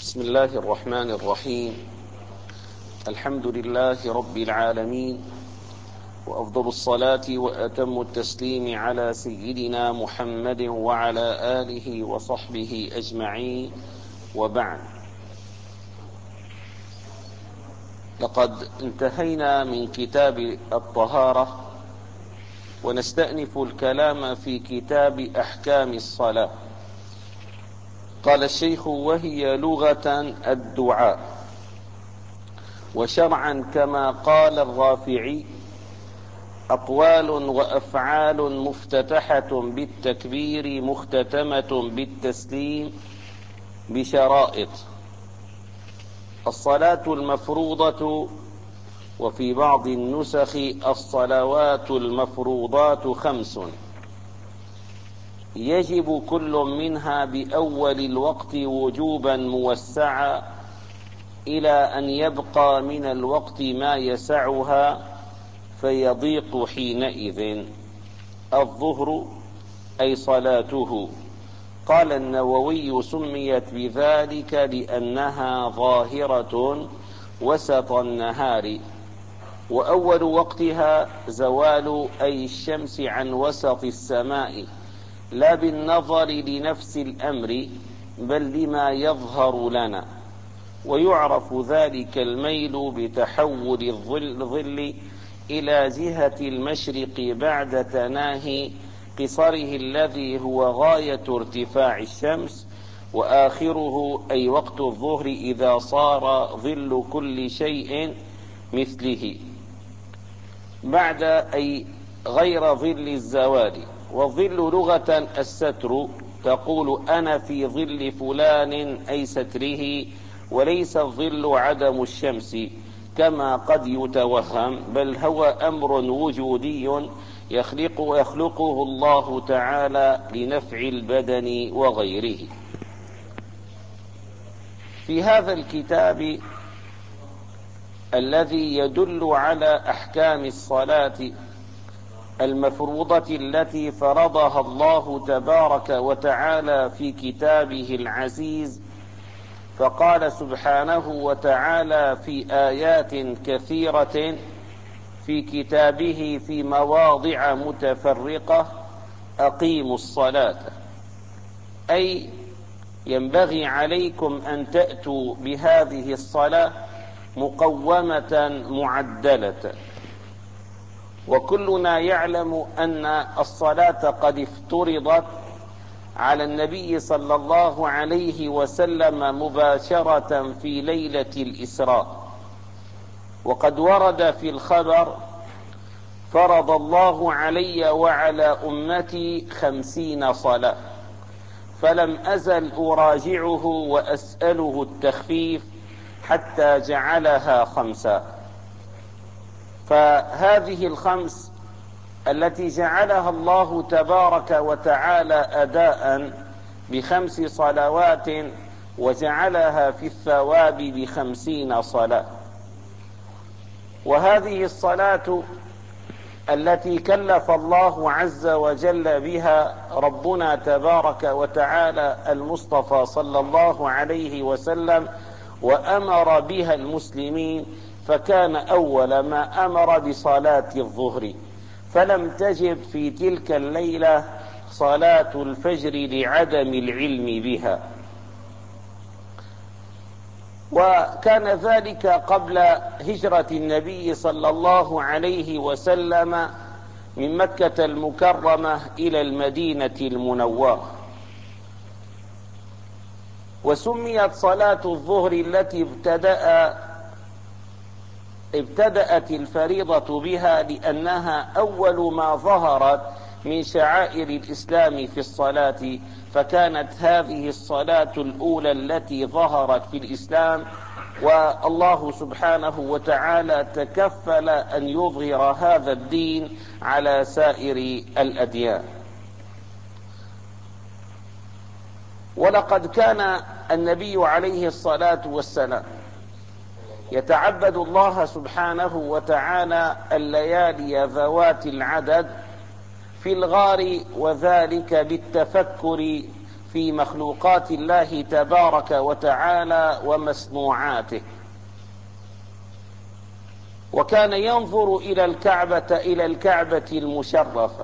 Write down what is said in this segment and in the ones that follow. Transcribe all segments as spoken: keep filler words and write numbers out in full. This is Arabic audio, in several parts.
بسم الله الرحمن الرحيم. الحمد لله رب العالمين، وأفضل الصلاة وأتم التسليم على سيدنا محمد وعلى آله وصحبه أجمعين، وبعد. لقد انتهينا من كتاب الطهارة، ونستأنف الكلام في كتاب أحكام الصلاة. قال الشيخ: وهي لغة الدعاء، وشرعا كما قال الرافعي: أقوال وأفعال مفتتحة بالتكبير مختتمة بالتسليم بشرائط. الصلاة المفروضة، وفي بعض النسخ الصلوات المفروضات خمس، يجب كل منها بأول الوقت وجوبا موسعا، إلى أن يبقى من الوقت ما يسعها فيضيق حينئذ. الظهر أي صلاته. قال النووي: سميت بذلك لأنها ظاهرة وسط النهار، وأول وقتها زوال أي الشمس عن وسط السماء، لا بالنظر لنفس الأمر بل لما يظهر لنا. ويعرف ذلك الميل بتحول الظل إلى جهة المشرق بعد تناهي قصره الذي هو غاية ارتفاع الشمس، وآخره أي وقت الظهر إذا صار ظل كل شيء مثله، بعد أي غير ظل الزوال. والظل لغة الستر، تقول: أنا في ظل فلان أي ستره، وليس الظل عدم الشمس كما قد يتوهم، بل هو أمر وجودي يخلق يخلقه الله تعالى لنفع البدن وغيره. في هذا الكتاب الذي يدل على أحكام الصلاة المفروضة التي فرضها الله تبارك وتعالى في كتابه العزيز، فقال سبحانه وتعالى في آيات كثيرة في كتابه في مواضع متفرقة: أقيموا الصلاة، أي ينبغي عليكم أن تأتوا بهذه الصلاة مقومة معدلة. وكلنا يعلم أن الصلاة قد افترضت على النبي صلى الله عليه وسلم مباشرة في ليلة الإسراء، وقد ورد في الخبر: فرض الله علي وعلى أمتي خمسين صلاة، فلم أزل أراجعه وأسأله التخفيف حتى جعلها خمسا. فهذه الخمس التي جعلها الله تبارك وتعالى أداء بخمس صلوات، وجعلها في الثواب بخمسين صلاة. وهذه الصلاة التي كلف الله عز وجل بها ربنا تبارك وتعالى المصطفى صلى الله عليه وسلم، وأمر بها المسلمين، فكان أول ما أمر بصلاة الظهر، فلم تجب في تلك الليلة صلاة الفجر لعدم العلم بها. وكان ذلك قبل هجرة النبي صلى الله عليه وسلم من مكة المكرمة إلى المدينة المنورة. وسميت صلاة الظهر التي ابتدأ ابتدأت الفريضة بها لأنها أول ما ظهرت من شعائر الإسلام في الصلاة، فكانت هذه الصلاة الأولى التي ظهرت في الإسلام، والله سبحانه وتعالى تكفل أن يظهر هذا الدين على سائر الأديان. ولقد كان النبي عليه الصلاة والسلام يتعبد الله سبحانه وتعالى الليالي ذوات العدد في الغار، وذلك بالتفكر في مخلوقات الله تبارك وتعالى ومسموعاته، وكان ينظر إلى الكعبة إلى الكعبة المشرفة،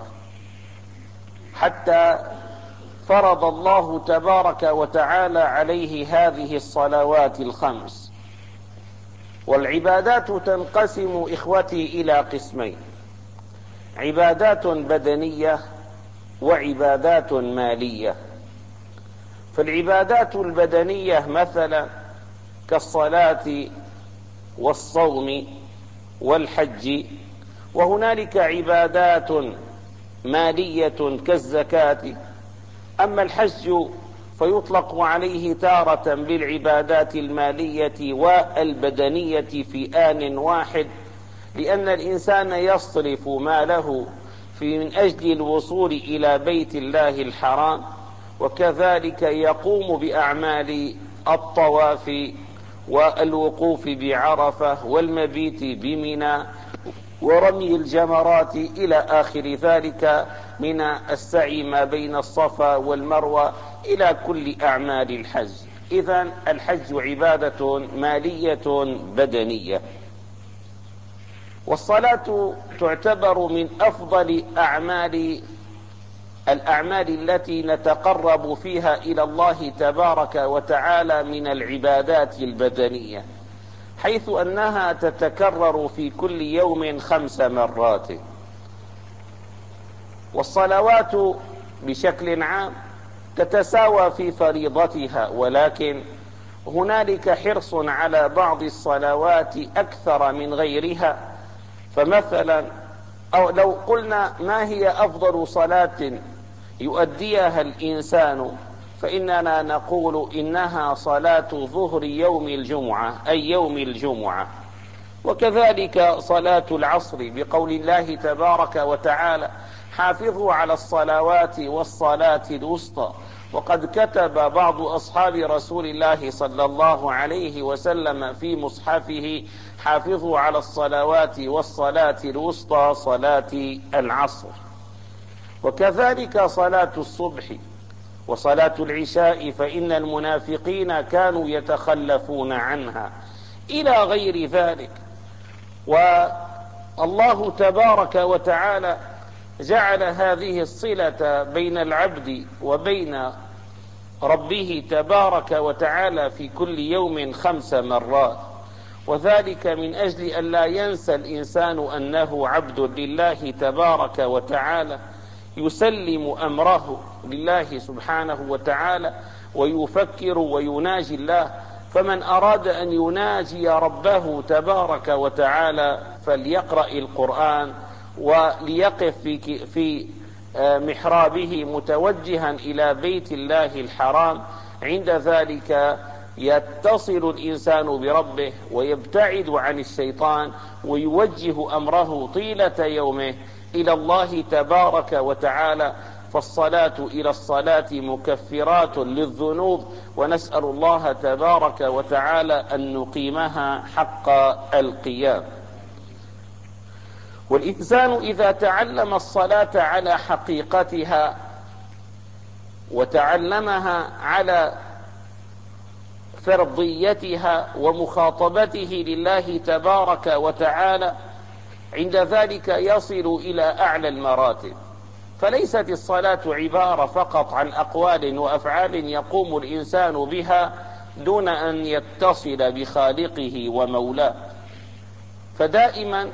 حتى فرض الله تبارك وتعالى عليه هذه الصلوات الخمس. والعبادات تنقسم إخوتي إلى قسمين: عبادات بدنية وعبادات مالية. فالعبادات البدنية مثلا كالصلاة والصوم والحج، وهنالك عبادات مالية كالزكاة. أما الحج فيطلق عليه تارة بالعبادات المالية والبدنية في آن واحد، لأن الإنسان يصرف ماله في من أجل الوصول إلى بيت الله الحرام، وكذلك يقوم بأعمال الطواف والوقوف بعرفة والمبيت بمنى ورمي الجمرات إلى آخر ذلك من السعي ما بين الصفا والمروة إلى كل أعمال الحج. إذن الحج عبادة مالية بدنية. والصلاة تعتبر من أفضل أعمال الأعمال التي نتقرب فيها إلى الله تبارك وتعالى من العبادات البدنية، حيث أنها تتكرر في كل يوم خمس مرات. والصلوات بشكل عام تتساوى في فريضتها، ولكن هنالك حرص على بعض الصلوات أكثر من غيرها. فمثلا أو لو قلنا ما هي أفضل صلاة يؤديها الإنسان، فإننا نقول إنها صلاة ظهر يوم الجمعة، أي يوم الجمعة. وكذلك صلاة العصر بقول الله تبارك وتعالى: حافظوا على الصلوات والصلاة الوسطى. وقد كتب بعض أصحاب رسول الله صلى الله عليه وسلم في مصحفه: حافظوا على الصلوات والصلاة الوسطى، صلاة العصر. وكذلك صلاة الصبح وصلاة العشاء، فإن المنافقين كانوا يتخلفون عنها، إلى غير ذلك. والله تبارك وتعالى جعل هذه الصلة بين العبد وبين ربه تبارك وتعالى في كل يوم خمس مرات، وذلك من أجل أن لا ينسى الإنسان أنه عبد لله تبارك وتعالى، يسلم أمره لله سبحانه وتعالى ويفكر ويناجي الله. فمن أراد أن يناجي ربه تبارك وتعالى فليقرأ القرآن وليقف في في محرابه متوجها إلى بيت الله الحرام. عند ذلك يتصل الإنسان بربه ويبتعد عن الشيطان ويوجه أمره طيلة يومه إلى الله تبارك وتعالى. فالصلاة إلى الصلاة مكفرات للذنوب، ونسأل الله تبارك وتعالى أن نقيمها حق القيام. والإنسان إذا تعلم الصلاة على حقيقتها وتعلمها على فرضيتها ومخاطبته لله تبارك وتعالى، عند ذلك يصل إلى أعلى المراتب. فليست الصلاة عبارة فقط عن أقوال وأفعال يقوم الإنسان بها دون أن يتصل بخالقه ومولاه. فدائما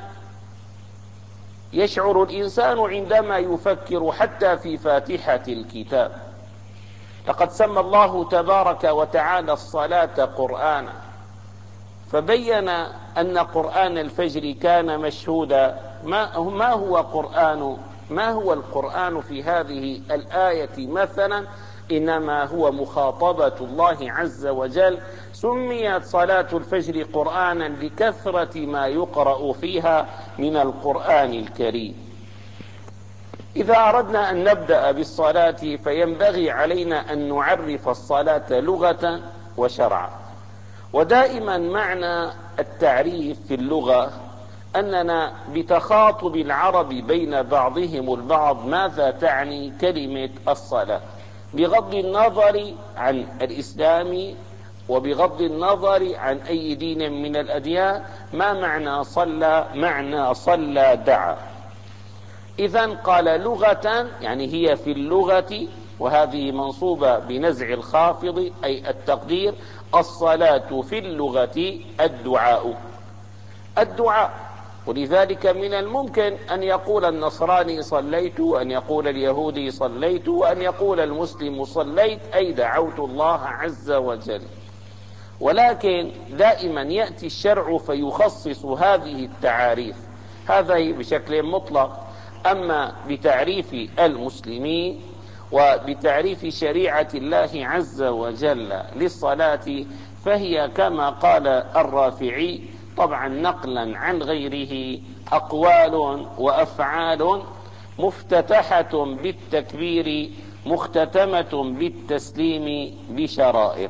يشعر الإنسان عندما يفكر حتى في فاتحة الكتاب. لقد سمى الله تبارك وتعالى الصلاة قرآنا، فبين أن قرآن الفجر كان مشهودا. ما هو قرآن ما هو القرآن في هذه الآية مثلا؟ إنما هو مخاطبة الله عز وجل. سميت صلاة الفجر قرآنا لكثرة ما يقرأ فيها من القرآن الكريم. إذا أردنا أن نبدأ بالصلاة فينبغي علينا أن نعرف الصلاة لغة وشرعا. ودائما معنى التعريف في اللغة أننا بتخاطب العرب بين بعضهم البعض ماذا تعني كلمة الصلاة. بغض النظر عن الإسلام وبغض النظر عن أي دين من الأديان. ما معنى صلى؟ معنى صلى دعا. إذن قال لغة، يعني هي في اللغة، وهذه منصوبة بنزع الخافض أي التقدير، الصلاة في اللغة الدعاء. الدعاء. ولذلك من الممكن أن يقول النصراني صليت، وأن يقول اليهودي صليت، وأن يقول المسلم صليت، أي دعوت الله عز وجل. ولكن دائما يأتي الشرع فيخصص هذه التعاريف، هذا بشكل مطلق. أما بتعريف المسلمين وبتعريف شريعة الله عز وجل للصلاة فهي كما قال الرافعي، طبعا نقلا عن غيره، أقوال وأفعال مفتتحة بالتكبير مختتمة بالتسليم بشرائط.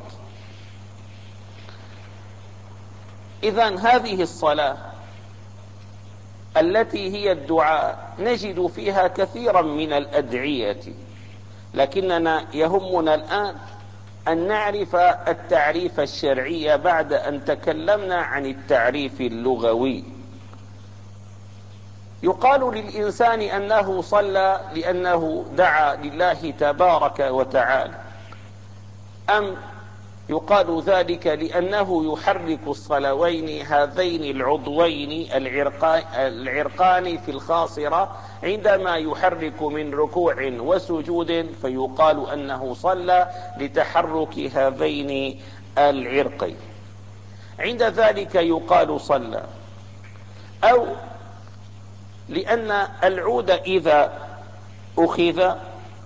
إذن هذه الصلاة التي هي الدعاء نجد فيها كثيرا من الأدعية، لكننا يهمنا الآن أن نعرف التعريف الشرعي بعد أن تكلمنا عن التعريف اللغوي. يقال للإنسان أنه صلى لأنه دعا لله تبارك وتعالى، أم يقال ذلك لأنه يحرك الصلوين هذين العضوين العرقان في الخاصرة عندما يحرك من ركوع وسجود، فيقال أنه صلى لتحرك هذين العرقين، عند ذلك يقال صلى. أو لأن العود إذا أخذ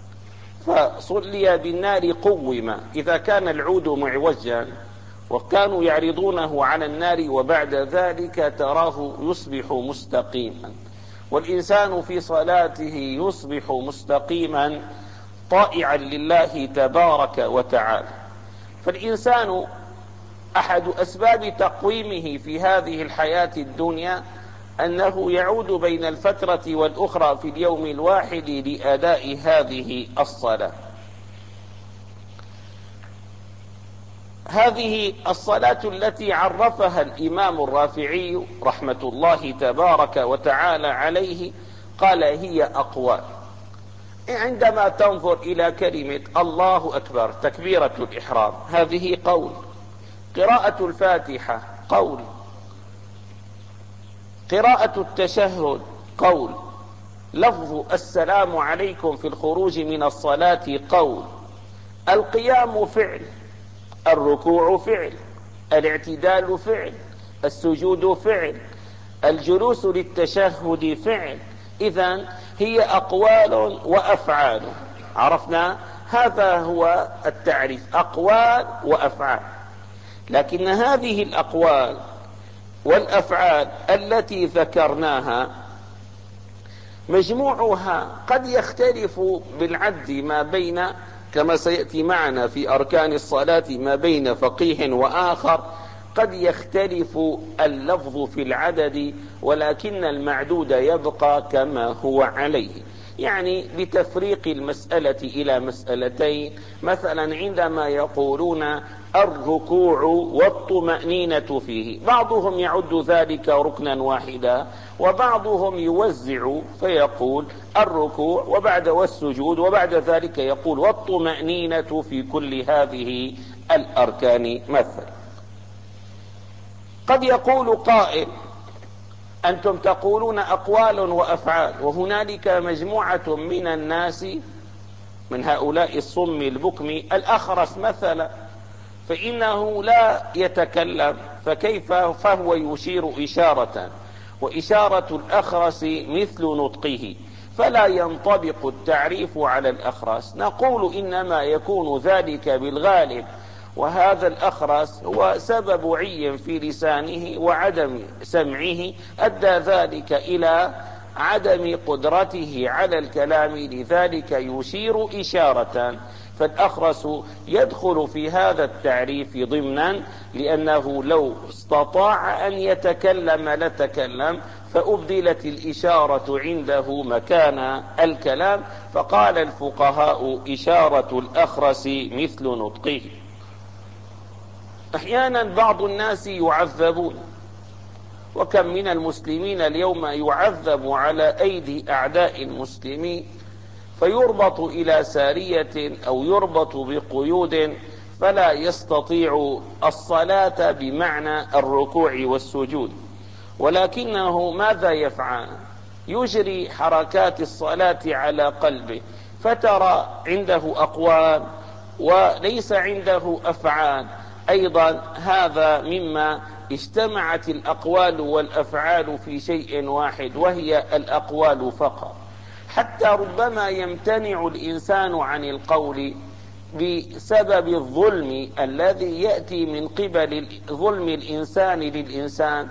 فصلي بالنار قوم، إذا كان العود معوجا وكانوا يعرضونه على النار وبعد ذلك تراه يصبح مستقيما، والإنسان في صلاته يصبح مستقيما طائعا لله تبارك وتعالى. فالإنسان أحد أسباب تقويمه في هذه الحياة الدنيا أنه يعود بين الفترة والأخرى في اليوم الواحد لأداء هذه الصلاة. هذه الصلاة التي عرفها الإمام الرافعي رحمة الله تبارك وتعالى عليه قال هي أقوال. عندما تنظر إلى كلمة الله أكبر تكبيرة الإحرام هذه قول، قراءة الفاتحة قول، قراءة التشهد قول، لفظ السلام عليكم في الخروج من الصلاة قول، القيام فعل، الركوع فعل، الاعتدال فعل، السجود فعل، الجلوس للتشهد فعل. إذن هي أقوال وأفعال. عرفنا هذا هو التعريف، أقوال وأفعال. لكن هذه الأقوال والأفعال التي ذكرناها مجموعها قد يختلف بالعد ما بين، كما سيأتي معنا في أركان الصلاة، ما بين فقيه وآخر قد يختلف اللفظ في العدد، ولكن المعدود يبقى كما هو عليه. يعني بتفريق المسألة إلى مسألتين، مثلا عندما يقولون الركوع والطمأنينة فيه، بعضهم يعد ذلك ركنا واحدا، وبعضهم يوزع فيقول الركوع وبعد والسجود، وبعد ذلك يقول والطمأنينة في كل هذه الأركان. مثلا قد يقول قائل أنتم تقولون أقوال وأفعال، وهنالك مجموعة من الناس من هؤلاء الصم البكم الأخرس مثلا، فإنه لا يتكلم، فكيف فهو يشير إشارة، وإشارة الأخرس مثل نطقه، فلا ينطبق التعريف على الأخرس. نقول إنما يكون ذلك بالغالب، وهذا الأخرس هو سبب عي في لسانه وعدم سمعه أدى ذلك إلى عدم قدرته على الكلام، لذلك يشير إشارة. فالأخرس يدخل في هذا التعريف ضمنا، لأنه لو استطاع أن يتكلم لتكلم، فأبدلت الإشارة عنده مكان الكلام، فقال الفقهاء إشارة الأخرس مثل نطقه. أحيانا بعض الناس يعذبون، وكم من المسلمين اليوم يعذب على أيدي أعداء المسلمين، فيربط إلى سارية أو يربط بقيود فلا يستطيع الصلاة بمعنى الركوع والسجود، ولكنه ماذا يفعل؟ يجري حركات الصلاة على قلبه، فترى عنده أقوال وليس عنده أفعال. أيضا هذا مما اجتمعت الأقوال والأفعال في شيء واحد، وهي الأقوال فقط، حتى ربما يمتنع الإنسان عن القول بسبب الظلم الذي يأتي من قبل ظلم الإنسان للإنسان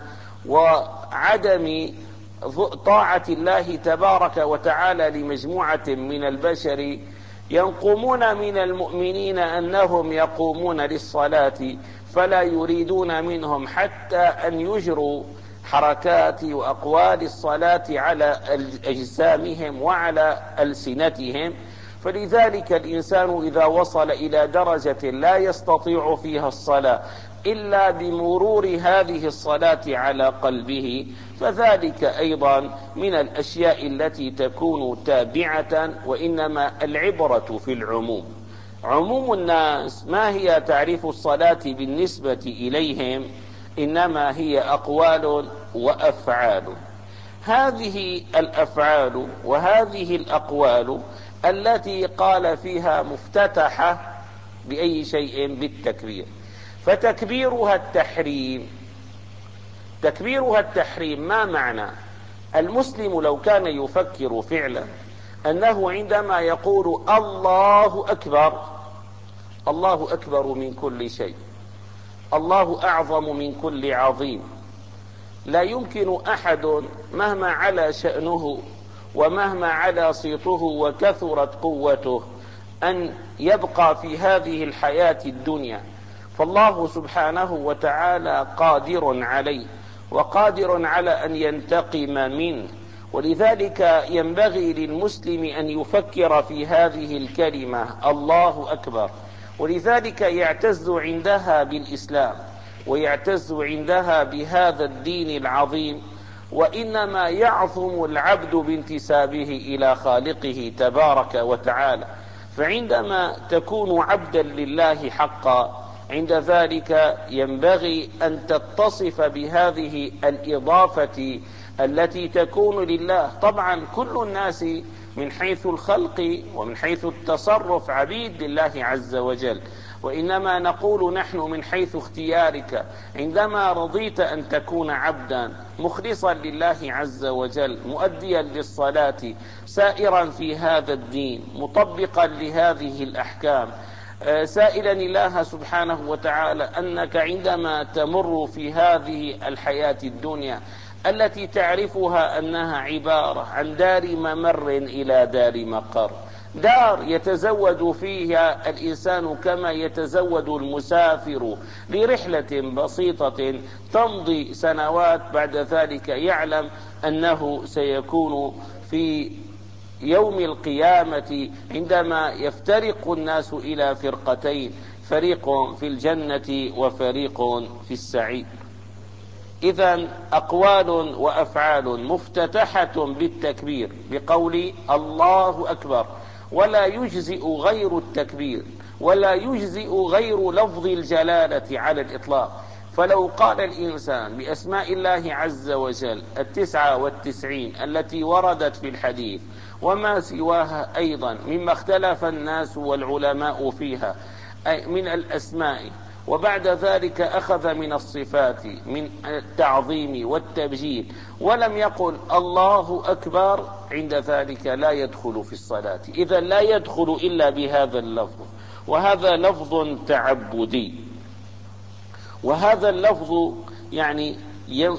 وعدم طاعة الله تبارك وتعالى لمجموعة من البشر ينقمون من المؤمنين أنهم يقومون للصلاة، فلا يريدون منهم حتى أن يجروا حركات وأقوال الصلاة على أجسامهم وعلى ألسنتهم. فلذلك الإنسان إذا وصل إلى درجة لا يستطيع فيها الصلاة إلا بمرور هذه الصلاة على قلبه، فذلك أيضا من الأشياء التي تكون تابعة، وإنما العبرة في العموم. عموم الناس ما هي تعريف الصلاة بالنسبة إليهم؟ إنما هي أقوال وأفعال. هذه الأفعال وهذه الأقوال التي قال فيها مفتتحة بأي شيء؟ بالتكبير. فتكبيرها التحريم. تكبيرها التحريم ما معنى؟ المسلم لو كان يفكر فعلا أنه عندما يقول الله أكبر، الله أكبر من كل شيء، الله أعظم من كل عظيم، لا يمكن أحد مهما علا شأنه ومهما علا صيته وكثرت قوته أن يبقى في هذه الحياة الدنيا، فالله سبحانه وتعالى قادر عليه وقادر على أن ينتقم منه. ولذلك ينبغي للمسلم أن يفكر في هذه الكلمة الله أكبر، ولذلك يعتز عندها بالإسلام ويعتز عندها بهذا الدين العظيم، وإنما يعظم العبد بانتسابه إلى خالقه تبارك وتعالى. فعندما تكون عبدا لله حقا عند ذلك ينبغي أن تتصف بهذه الإضافة التي تكون لله. طبعا كل الناس من حيث الخلق ومن حيث التصرف عبيد لله عز وجل، وإنما نقول نحن من حيث اختيارك عندما رضيت أن تكون عبدا مخلصا لله عز وجل، مؤديا للصلاة، سائرا في هذا الدين، مطبقا لهذه الأحكام، سائلا الله سبحانه وتعالى أنك عندما تمر في هذه الحياة الدنيا التي تعرفها أنها عبارة عن دار ممر إلى دار مقر، دار يتزود فيها الإنسان كما يتزود المسافر لرحلة بسيطة تمضي سنوات، بعد ذلك يعلم أنه سيكون في يوم القيامة عندما يفترق الناس إلى فرقتين، فريق في الجنة وفريق في السعير. إذن أقوال وأفعال مفتتحة بالتكبير بقول الله أكبر، ولا يجزئ غير التكبير ولا يجزئ غير لفظ الجلالة على الإطلاق. فلو قال الإنسان بأسماء الله عز وجل التسعة والتسعين التي وردت في الحديث وما سواها أيضا مما اختلف الناس والعلماء فيها من الأسماء، وبعد ذلك أخذ من الصفات من التعظيم والتبجيل ولم يقل الله أكبر، عند ذلك لا يدخل في الصلاة. إذا لا يدخل إلا بهذا اللفظ، وهذا لفظ تعبدي، وهذا اللفظ يعني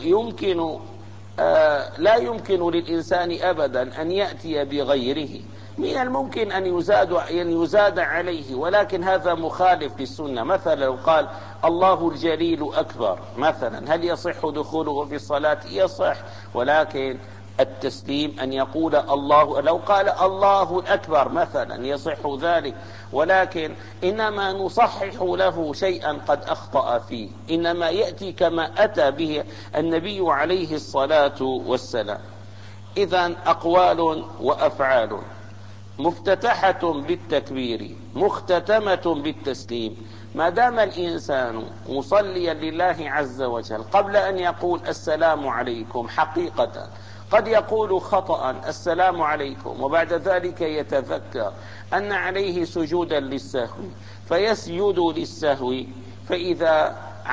يمكن آه لا يمكن للإنسان أبدا أن يأتي بغيره، من الممكن أن يزاد, أن يزاد عليه، ولكن هذا مخالف للسنة. مثلا لو قال الله الجليل أكبر مثلا، هل يصح دخوله في الصلاة؟ يصح، ولكن التسليم أن يقول الله. لو قال الله الأكبر مثلا يصح ذلك، ولكن إنما نصحح له شيئا قد أخطأ فيه، إنما يأتي كما أتى به النبي عليه الصلاة والسلام. إذن أقوال وأفعال مفتتحة بالتكبير مختتمة بالتسليم. ما دام الإنسان مصليا لله عز وجل قبل أن يقول السلام عليكم، حقيقة قد يقول خطأ السلام عليكم، وبعد ذلك يتذكر أن عليه سجودا للسهو فيسجد للسهو، فإذا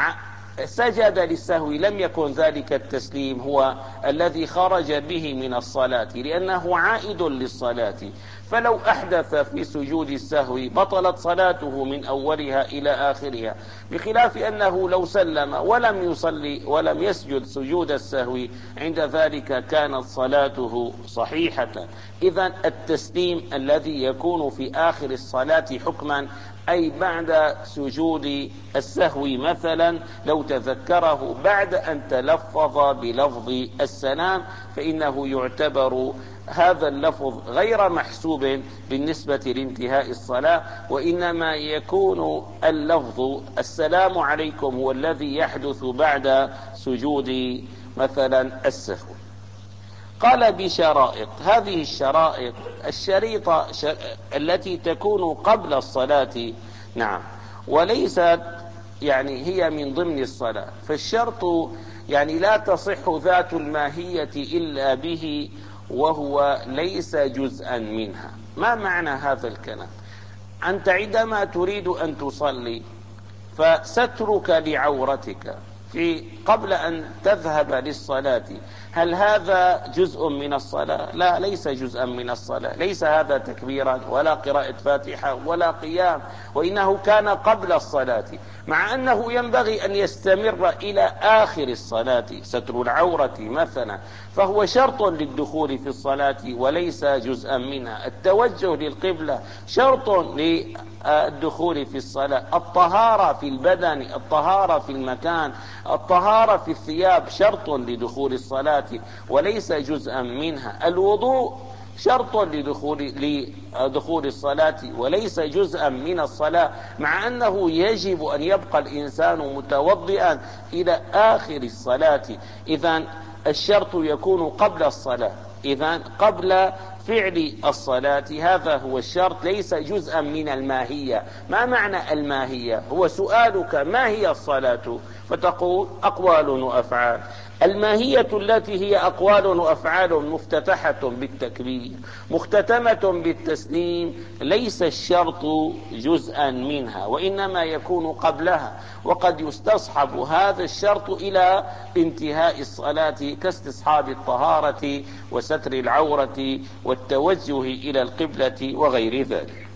سجد للسهو لم يكن ذلك التسليم هو الذي خرج به من الصلاة، لأنه عائد للصلاة. فلو أحدث في سجود السهو بطلت صلاته من أولها إلى آخرها، بخلاف أنه لو سلم ولم يصلي ولم يسجد سجود السهو عند ذلك كانت صلاته صحيحة. إذن التسليم الذي يكون في آخر الصلاة حكما، أي بعد سجود السهو مثلا لو تذكره بعد أن تلفظ بلفظ السلام، فإنه يعتبر هذا اللفظ غير محسوب بالنسبة لانتهاء الصلاة، وإنما يكون اللفظ السلام عليكم هو الذي يحدث بعد سجود مثلا السهو. قال بشرائط. هذه الشرائط الشريطة التي تكون قبل الصلاة، نعم، وليست يعني هي من ضمن الصلاة. فالشرط يعني لا تصح ذات الماهية إلا به، وهو ليس جزءا منها. ما معنى هذا الكلام؟ أنت عندما تريد أن تصلي فسترك لعورتك في قبل أن تذهب للصلاة، هل هذا جزء من الصلاة؟ لا، ليس جزءا من الصلاة، ليس هذا تكبيرا ولا قراءة فاتحة ولا قيام، وإنه كان قبل الصلاة، مع أنه ينبغي أن يستمر إلى آخر الصلاة ستر العورة مثلا، فهو شرط للدخول في الصلاة وليس جزءا منها. التوجه للقبلة شرط للدخول في الصلاة. الطهارة في البدن، الطهارة في المكان، الطهارة في الثياب شرط لدخول الصلاة وليس جزءا منها. الوضوء شرط لدخول لدخول الصلاة وليس جزءا من الصلاة، مع أنه يجب أن يبقى الإنسان متوضئا إلى آخر الصلاة. إذن الشرط يكون قبل الصلاة، إذن قبل فعل الصلاة، هذا هو الشرط، ليس جزءا من الماهية. ما معنى الماهية؟ هو سؤالك ما هي الصلاة؟ فتقول أقوال وأفعال. الماهية التي هي أقوال وأفعال مفتتحة بالتكبير مختتمة بالتسليم، ليس الشرط جزءا منها، وإنما يكون قبلها، وقد يستصحب هذا الشرط إلى انتهاء الصلاة كاستصحاب الطهارة وستر العورة والتوجه إلى القبلة وغير ذلك.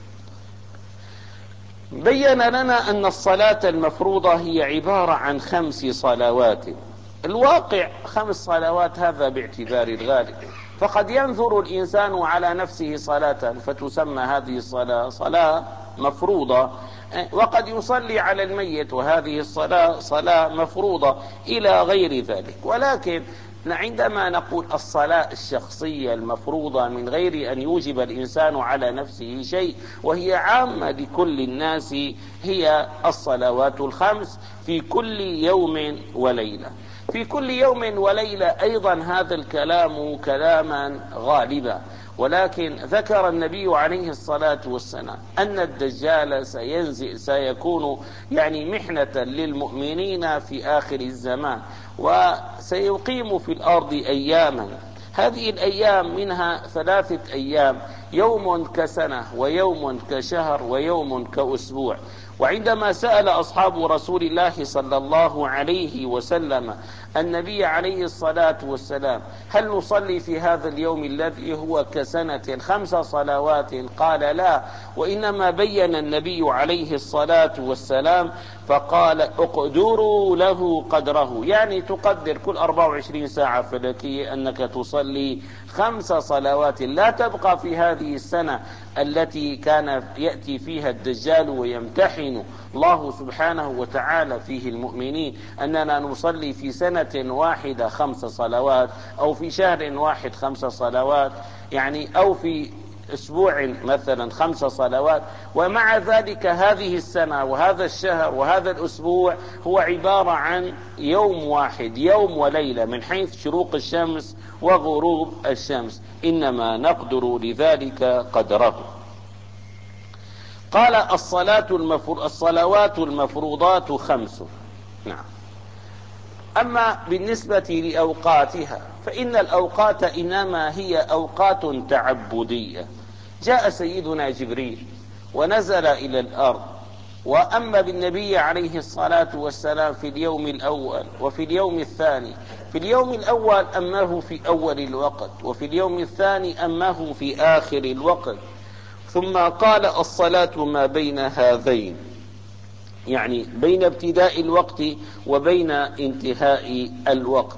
بين لنا أن الصلاة المفروضة هي عبارة عن خمس صلوات. الواقع خمس صلوات هذا باعتبار الغالب، فقد ينظر الإنسان على نفسه صلاة فتسمى هذه الصلاة صلاة مفروضة، وقد يصلي على الميت وهذه الصلاة صلاة مفروضة إلى غير ذلك. ولكن عندما نقول الصلاة الشخصية المفروضة من غير أن يوجب الإنسان على نفسه شيء، وهي عامة لكل الناس، هي الصلوات الخمس في كل يوم وليلة. في كل يوم وليلة أيضا هذا الكلام كلاما غالبا، ولكن ذكر النبي عليه الصلاة والسلام أن الدجال سينزل سيكون يعني محنة للمؤمنين في آخر الزمان، وسيقيم في الأرض أياما. هذه الأيام منها ثلاثة أيام، يوم كسنة ويوم كشهر ويوم كأسبوع. وعندما سأل أصحاب رسول الله صلى الله عليه وسلم النبي عليه الصلاة والسلام هل نصلي في هذا اليوم الذي هو كسنة خمس صلوات؟ قال لا، وإنما بين النبي عليه الصلاة والسلام فقال اقدروا له قدره، يعني تقدر كل أربع وعشرين ساعة فلكية أنك تصلي خمس صلوات، لا تبقى في هذه السنة التي كان يأتي فيها الدجال ويمتحن الله سبحانه وتعالى فيه المؤمنين، أننا نصلي في سنة واحدة خمس صلوات، أو في شهر واحد خمس صلوات، يعني أو في أسبوع مثلا خمس صلوات. ومع ذلك هذه السنة وهذا الشهر وهذا الأسبوع هو عبارة عن يوم واحد، يوم وليلة، من حيث شروق الشمس وغروب الشمس، إنما نقدر لذلك قدره. قال الصلاة المفر... الصلوات المفروضات خمس. نعم. أما بالنسبة لأوقاتها فإن الأوقات إنما هي أوقات تعبدية. جاء سيدنا جبريل ونزل إلى الأرض وأما بالنبي عليه الصلاة والسلام في اليوم الأول وفي اليوم الثاني. في اليوم الأول أمه في أول الوقت، وفي اليوم الثاني أمه في آخر الوقت. ثم قال الصلاة ما بين هذين، يعني بين ابتداء الوقت وبين انتهاء الوقت.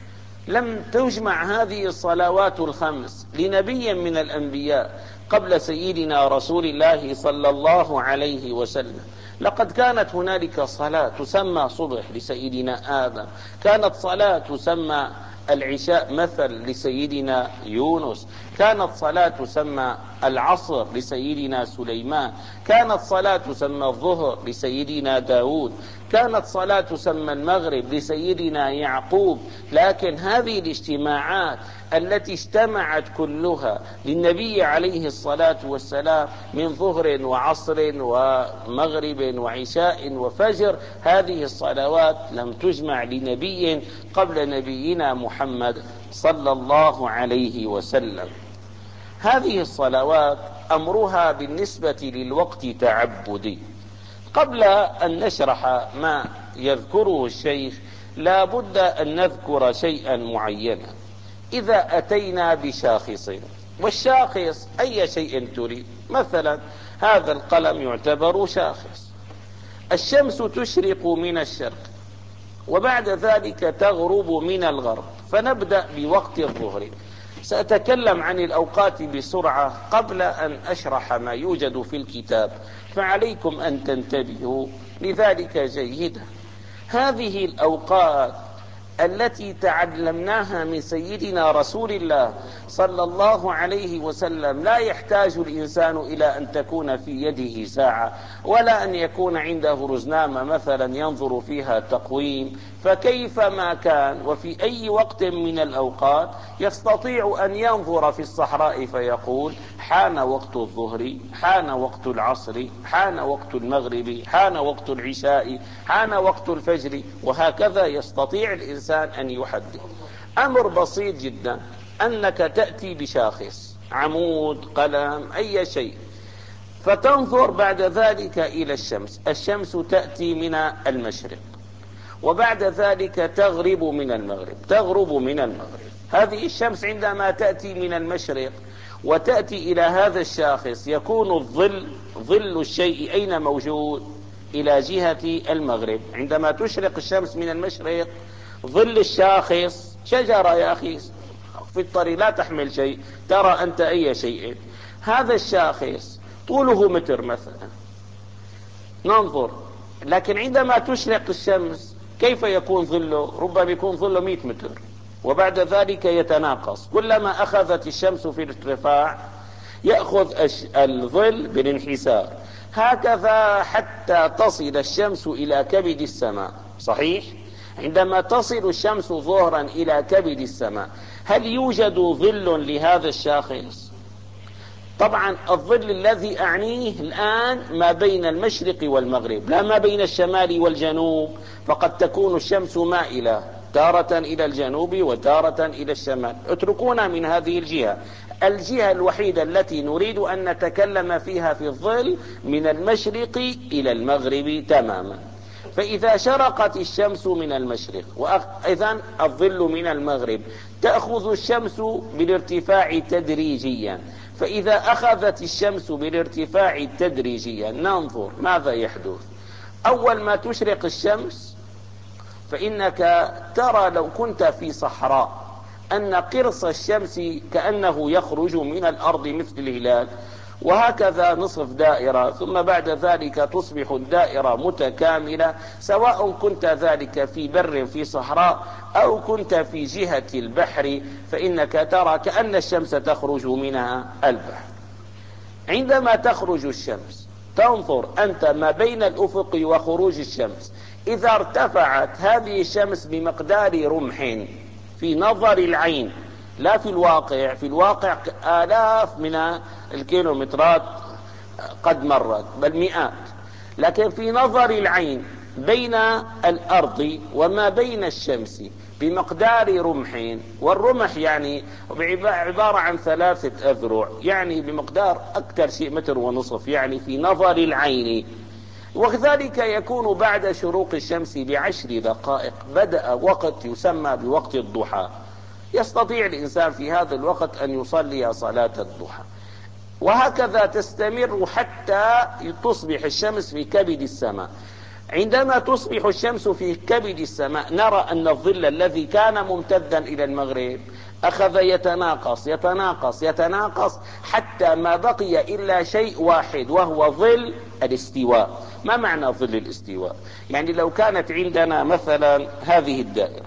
لم تجمع هذه الصلوات الخمس لنبي من الأنبياء قبل سيدنا رسول الله صلى الله عليه وسلم. لقد كانت هنالك صلاة تسمى صبح لسيدنا آدم، كانت صلاة تسمى العشاء مثل لسيدنا يونس، كانت صلاة تسمى العصر لسيدنا سليمان، كانت صلاة تسمى الظهر لسيدنا داود، كانت صلاة تسمى المغرب لسيدنا يعقوب. لكن هذه الاجتماعات التي اجتمعت كلها للنبي عليه الصلاة والسلام من ظهر وعصر ومغرب وعشاء وفجر، هذه الصلوات لم تجمع لنبي قبل نبينا محمد صلى الله عليه وسلم. هذه الصلوات أمرها بالنسبة للوقت تعبدي. قبل أن نشرح ما يذكره الشيخ لا بد أن نذكر شيئا معينا. إذا أتينا بشاخص، والشاخص أي شيء تريد، مثلا هذا القلم يعتبر شاخص. الشمس تشرق من الشرق وبعد ذلك تغرب من الغرب، فنبدأ بوقت الظهر. سأتكلم عن الأوقات بسرعة قبل أن أشرح ما يوجد في الكتاب، فعليكم أن تنتبهوا لذلك جيدا. هذه الأوقات التي تعلمناها من سيدنا رسول الله صلى الله عليه وسلم لا يحتاج الإنسان إلى أن تكون في يده ساعة ولا أن يكون عنده رزنامة مثلا ينظر فيها تقويم، فكيفما كان وفي أي وقت من الأوقات يستطيع أن ينظر في الصحراء فيقول حان وقت الظهر، حان وقت العصر، حان وقت المغرب، حان وقت العشاء، حان وقت الفجر، وهكذا يستطيع الإنسان أن يحدد. أمر بسيط جدا، أنك تأتي بشاخص، عمود، قلم، أي شيء، فتنظر بعد ذلك إلى الشمس. الشمس تأتي من المشرق وبعد ذلك تغرب من المغرب، تغرب من المغرب. هذه الشمس عندما تأتي من المشرق وتأتي إلى هذا الشاخص يكون الظل، ظل الشيء أين موجود؟ إلى جهة المغرب. عندما تشرق الشمس من المشرق ظل الشاخص شجرة يا أخي في الطريق لا تحمل شيء، ترى أنت أي شيء. هذا الشاخص طوله متر مثلا، ننظر، لكن عندما تشرق الشمس كيف يكون ظله؟ ربما يكون ظله مئة متر، وبعد ذلك يتناقص. كلما أخذت الشمس في الارتفاع يأخذ الظل بالانحسار، هكذا حتى تصل الشمس إلى كبد السماء. صحيح؟ عندما تصل الشمس ظهرا إلى كبد السماء هل يوجد ظل لهذا الشاخص؟ طبعا الظل الذي أعنيه الآن ما بين المشرق والمغرب، لا ما بين الشمال والجنوب، فقد تكون الشمس مائلة تارة إلى الجنوب وتارة إلى الشمال. اتركونا من هذه الجهة. الجهة الوحيدة التي نريد أن نتكلم فيها في الظل من المشرق إلى المغرب تماما. فإذا شرقت الشمس من المشرق وإذا الظل من المغرب، تأخذ الشمس بالارتفاع تدريجيا. فإذا أخذت الشمس بالارتفاع تدريجيا ننظر ماذا يحدث. أول ما تشرق الشمس فإنك ترى لو كنت في صحراء أن قرص الشمس كأنه يخرج من الأرض مثل الهلال، وهكذا نصف دائرة، ثم بعد ذلك تصبح الدائرة متكاملة، سواء كنت ذلك في بر في صحراء أو كنت في جهة البحر، فإنك ترى كأن الشمس تخرج منها البحر. عندما تخرج الشمس تنظر أنت ما بين الأفق وخروج الشمس، إذا ارتفعت هذه الشمس بمقدار رمح في نظر العين، لا في الواقع، في الواقع آلاف من الكيلومترات قد مرت بل مئات، لكن في نظر العين بين الأرض وما بين الشمس بمقدار رمح، والرمح يعني عبارة عن ثلاثة أذرع، يعني بمقدار أكثر شيء متر ونصف، يعني في نظر العين. وكذلك يكون بعد شروق الشمس بعشر دقائق بدأ وقت يسمى بوقت الضحى، يستطيع الإنسان في هذا الوقت أن يصلي صلاة الضحى، وهكذا تستمر حتى تصبح الشمس في كبد السماء. عندما تصبح الشمس في كبد السماء نرى أن الظل الذي كان ممتدا إلى المغرب أخذ يتناقص يتناقص يتناقص حتى ما بقي إلا شيء واحد، وهو ظل الاستواء. ما معنى ظل الاستواء؟ يعني لو كانت عندنا مثلا هذه الدائرة،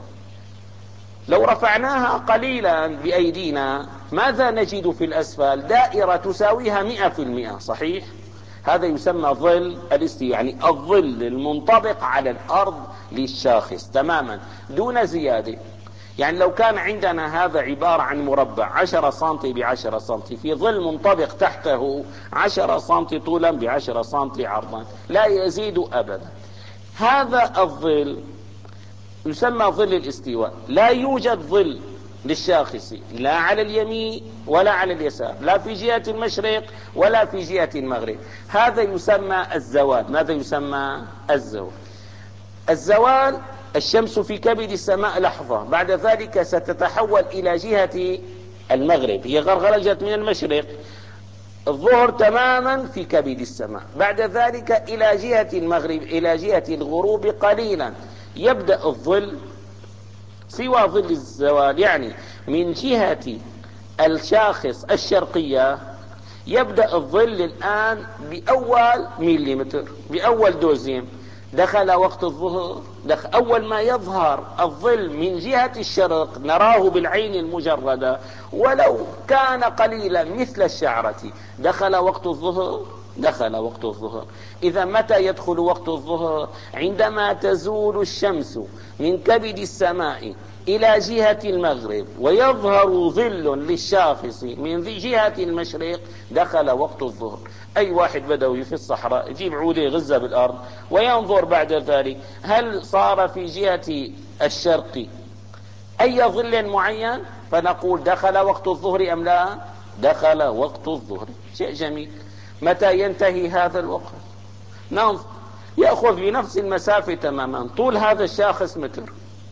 لو رفعناها قليلا بأيدينا ماذا نجد في الأسفل؟ دائرة تساويها مئة في المئة، صحيح؟ هذا يسمى ظل الاستواء، يعني الظل المنطبق على الأرض للشاخص تماما دون زيادة. يعني لو كان عندنا هذا عبارة عن مربع عشرة سنتي بعشرة سنتي، في ظل منطبق تحته عشرة سنتي طولا بعشرة سنتي عرضا، لا يزيد أبدا. هذا الظل يسمى ظل الاستواء. لا يوجد ظل للشاخص لا على اليمين ولا على اليسار، لا في جهة المشرق ولا في جهة المغرب. هذا يسمى الزوال. ماذا يسمى؟ الزوال. الزوال الشمس في كبد السماء لحظة، بعد ذلك ستتحول إلى جهة المغرب، هي غرغرجت من المشرق، الظهر تماما في كبد السماء، بعد ذلك إلى جهة المغرب إلى جهة الغروب قليلا يبدأ الظل سوى ظل الزوال. يعني من جهة الشاخص الشرقية يبدأ الظل الآن بأول مليمتر، بأول دوزيم، دخل وقت الظهر، دخل أول ما يظهر الظل من جهة الشرق نراه بالعين المجردة ولو كان قليلا مثل الشعرة، دخل وقت الظهر، دخل وقت الظهر. إذا متى يدخل وقت الظهر؟ عندما تزول الشمس من كبد السماء إلى جهة المغرب ويظهر ظل للشاخص من جهة المشرق، دخل وقت الظهر. أي واحد بدوي في الصحراء يجيب عودة يغزها بالأرض وينظر بعد ذلك هل صار في جهة الشرق أي ظل معين، فنقول دخل وقت الظهر أم لا؟ دخل وقت الظهر. شيء جميل. متى ينتهي هذا الوقت؟ ننظر، يأخذ بنفس المسافة تماما، طول هذا الشاخص متر.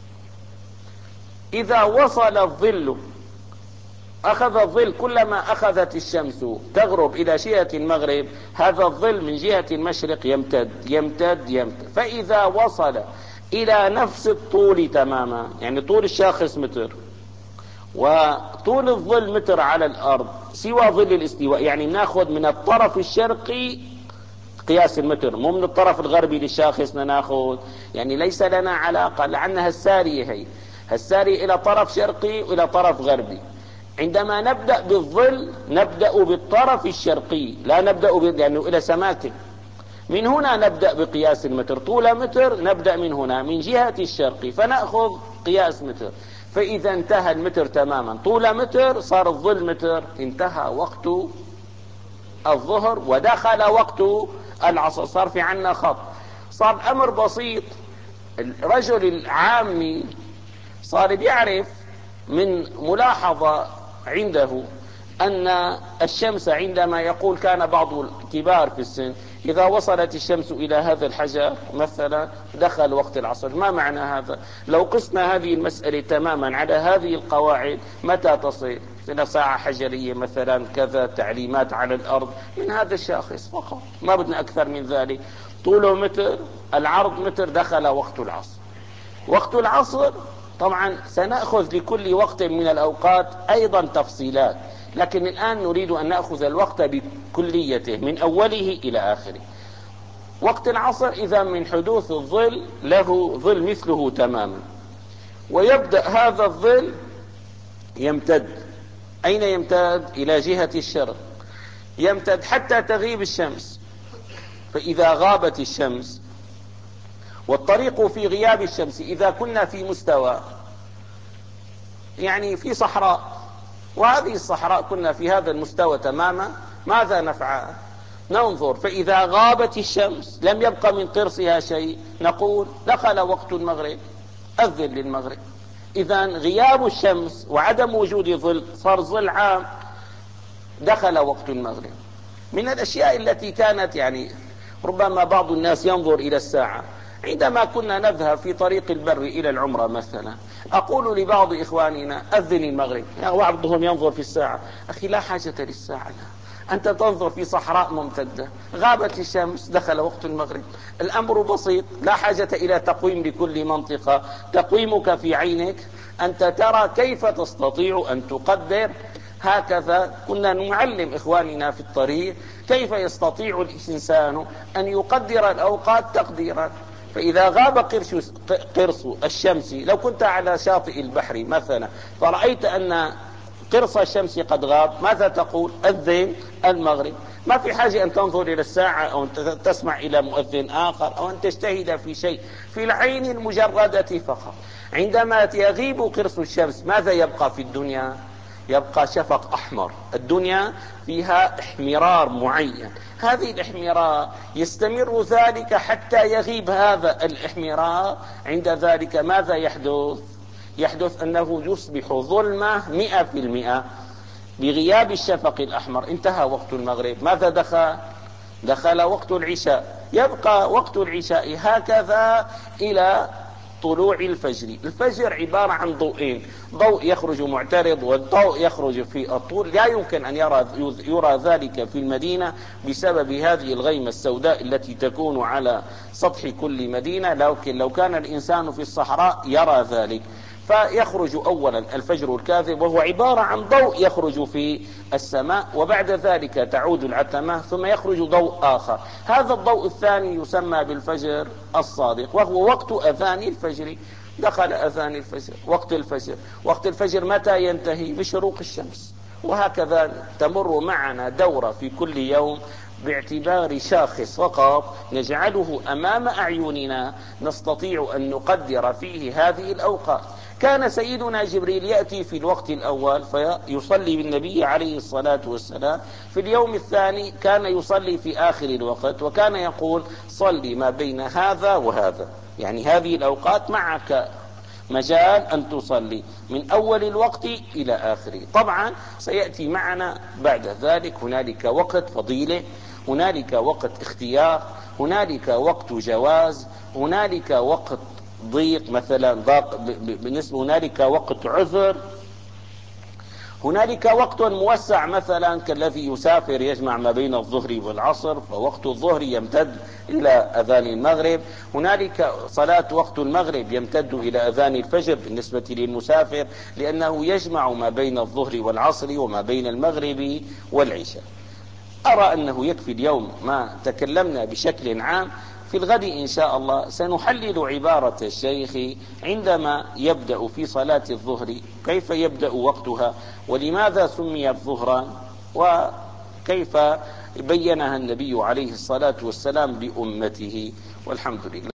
إذا وصل الظل، أخذ الظل كلما أخذت الشمس تغرب إلى جهة المغرب، هذا الظل من جهة المشرق يمتد يمتد يمتد، فإذا وصل إلى نفس الطول تماما، يعني طول الشاخص متر وطول الظل متر على الأرض سوى ظل الاستواء، يعني ناخذ من الطرف الشرقي قياس المتر، مو من الطرف الغربي للشاخص ناخذ، يعني ليس لنا علاقة، لأنها السارية، هي السارية إلى طرف شرقي وإلى طرف غربي. عندما نبدأ بالظل نبدأ بالطرف الشرقي، لا نبدأ لأنه إلى سماكن، من هنا نبدأ بقياس المتر، طول متر نبدأ من هنا من جهة الشرقي فنأخذ قياس متر، فإذا انتهى المتر تماما طول متر صار الظل متر، انتهى وقت الظهر ودخل وقت العصر، صار في عنا خط، صار الأمر بسيط. الرجل العامي صار بيعرف من ملاحظة عنده أن الشمس عندما يقول كان بعض الكبار في السن إذا وصلت الشمس إلى هذا الحجر مثلا دخل وقت العصر. ما معنى هذا؟ لو قسنا هذه المسألة تماما على هذه القواعد متى تصل؟ إلى ساعة حجرية مثلا كذا، تعليمات على الأرض من هذا الشاخص فقط، ما بدنا أكثر من ذلك. طوله متر، العرض متر، دخل وقت العصر. وقت العصر طبعا سنأخذ لكل وقت من الأوقات أيضا تفصيلات، لكن الآن نريد أن نأخذ الوقت بكليته من أوله إلى آخره. وقت العصر إذا من حدوث الظل له ظل مثله تماما، ويبدأ هذا الظل يمتد. أين يمتد؟ إلى جهة الشرق، يمتد حتى تغيب الشمس. فإذا غابت الشمس، والطريق في غياب الشمس إذا كنا في مستوى يعني في صحراء، وهذه الصحراء كنا في هذا المستوى تماما، ماذا نفعل؟ ننظر، فإذا غابت الشمس لم يبقى من قرصها شيء، نقول دخل وقت المغرب، أذن للمغرب. إذا غياب الشمس وعدم وجود ظل صار ظل عام، دخل وقت المغرب. من الأشياء التي كانت يعني ربما بعض الناس ينظر إلى الساعة، عندما كنا نذهب في طريق البر إلى العمرة مثلا، أقول لبعض إخواننا أذن المغرب، وبعضهم ينظر في الساعة، أخي لا حاجة للساعة، لا. أنت تنظر في صحراء ممتدة، غابت الشمس دخل وقت المغرب. الأمر بسيط، لا حاجة إلى تقويم لكل منطقة. تقويمك في عينك، أنت ترى كيف تستطيع أن تقدر. هكذا كنا نعلم إخواننا في الطريق كيف يستطيع الإنسان أن يقدر الأوقات تقديرا. فإذا غاب قرص, قرص الشمس، لو كنت على شاطئ البحر مثلا فرأيت أن قرص الشمس قد غاب، ماذا تقول؟ أذن المغرب. ما في حاجة أن تنظر إلى الساعة أو أن تسمع إلى مؤذن آخر أو أن تجتهد في شيء، في العين المجردة فقط. عندما يغيب قرص الشمس ماذا يبقى في الدنيا؟ يبقى شفق أحمر. الدنيا فيها احمرار معين، هذه الاحمرار يستمر ذلك حتى يغيب هذا الاحمرار. عند ذلك ماذا يحدث؟ يحدث أنه يصبح ظلمة مئة في المئة. بغياب الشفق الأحمر انتهى وقت المغرب. ماذا دخل؟ دخل وقت العشاء. يبقى وقت العشاء هكذا إلى طلوع الفجر. الفجر عبارة عن ضوئين، ضوء يخرج معترض والضوء يخرج في الطول. لا يمكن أن يرى, يرى ذلك في المدينة بسبب هذه الغيمة السوداء التي تكون على سطح كل مدينة، لكن لو كان الإنسان في الصحراء يرى ذلك. فيخرج أولا الفجر الكاذب، وهو عبارة عن ضوء يخرج في السماء، وبعد ذلك تعود العتمة ثم يخرج ضوء آخر. هذا الضوء الثاني يسمى بالفجر الصادق، وهو وقت أذان الفجر. دخل أذان الفجر، وقت الفجر. وقت الفجر متى ينتهي؟ بشروق الشمس. وهكذا تمر معنا دورة في كل يوم باعتبار شاخص فقط نجعله أمام أعيننا نستطيع أن نقدر فيه هذه الأوقات. كان سيدنا جبريل يأتي في الوقت الأول فيصلي بالنبي عليه الصلاة والسلام، في اليوم الثاني كان يصلي في آخر الوقت، وكان يقول صلي ما بين هذا وهذا، يعني هذه الأوقات معك مجال أن تصلي من أول الوقت إلى آخره. طبعا سيأتي معنا بعد ذلك هنالك وقت فضيلة، هنالك وقت اختيار، هنالك وقت جواز، هنالك وقت ضيق مثلا ضاق بالنسبة، هنالك وقت عذر، هنالك وقت موسع مثلا كالذي يسافر يجمع ما بين الظهر والعصر فوقت الظهر يمتد إلى أذان المغرب، هنالك صلاة وقت المغرب يمتد إلى أذان الفجر بالنسبة للمسافر لأنه يجمع ما بين الظهر والعصر وما بين المغرب والعشاء. أرى أنه يكفي اليوم ما تكلمنا بشكل عام. في الغد إن شاء الله سنحلل عبارة الشيخ عندما يبدأ في صلاة الظهر، كيف يبدأ وقتها، ولماذا سميت ظهرا، وكيف بينها النبي عليه الصلاة والسلام لأمته. والحمد لله.